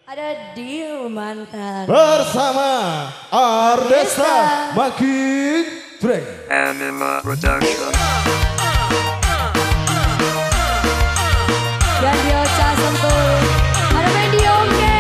Ada Dio Mantan bersama Ardesta Makin Drake Anima Production. dan Dio Ca Sentul. Ada Mendi Oke.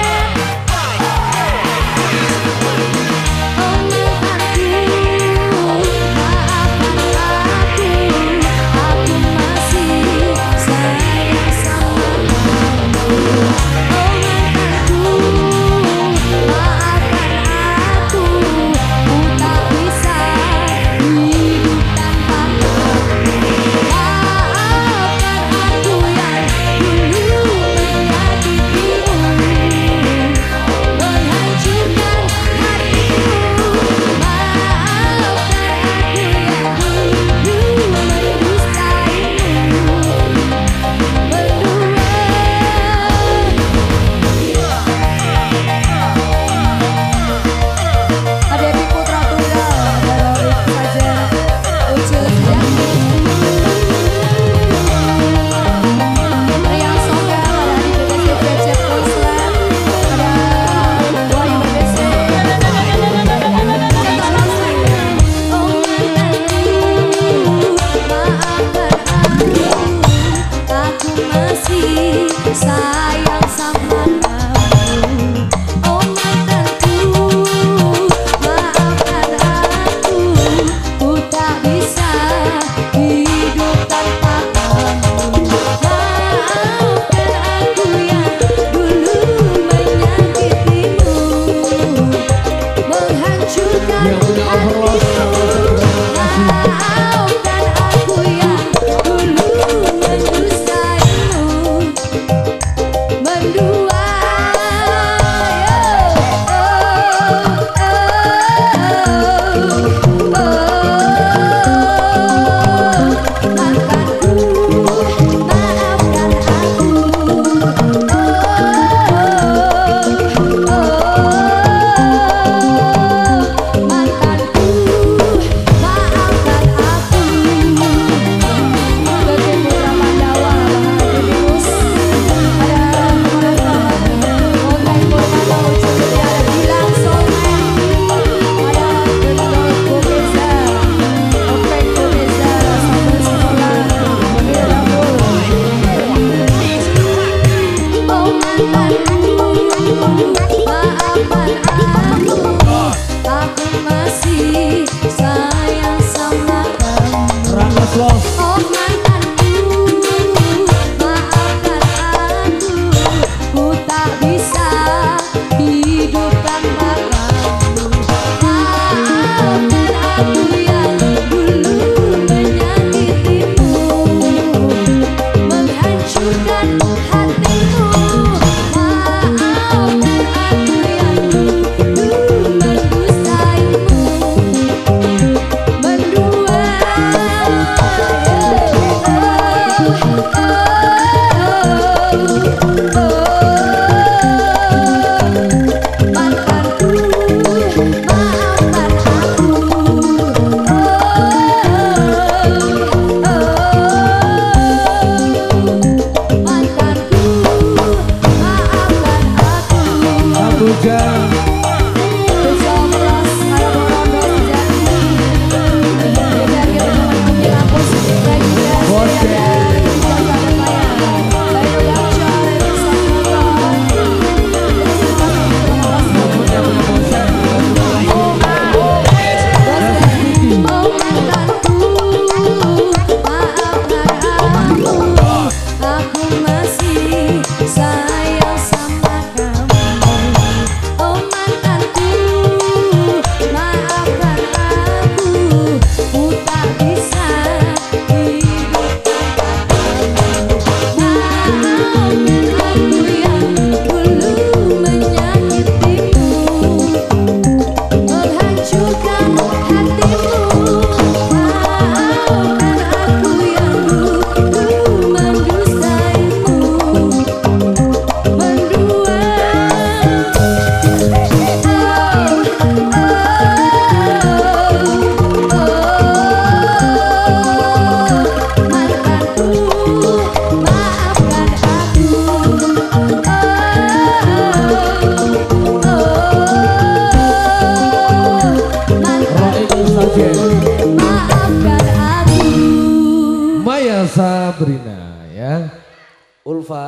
Sayang sama kamu, oh mantanku, maafkan aku, ku tak bisa hidup tanpa kamu. Maafkan aku yang dulu menyakitimu, menghancurkan hatimu. Maafkan aku yang dulu mendustaimu. Mendua, mantanku, maafkan aku. Mantanku, maafkan aku. Bagi putra Pandawa, Bang aku masih sayang sama kamu. Oh mantanku, maafkan aku, ku tak bisa hidup tanpa kamu. Maafkan aku yang dulu menyakitimu, menghancurkan hatimu. Maafkan aku yang dulu mendustaimu, mendua. Mantanku, maafkan aku. Mantanku, maafkan aku. Satu jam sayang sama kamu, oh Jen. Maafkan aku. Maya Sabrina ya. Ulfa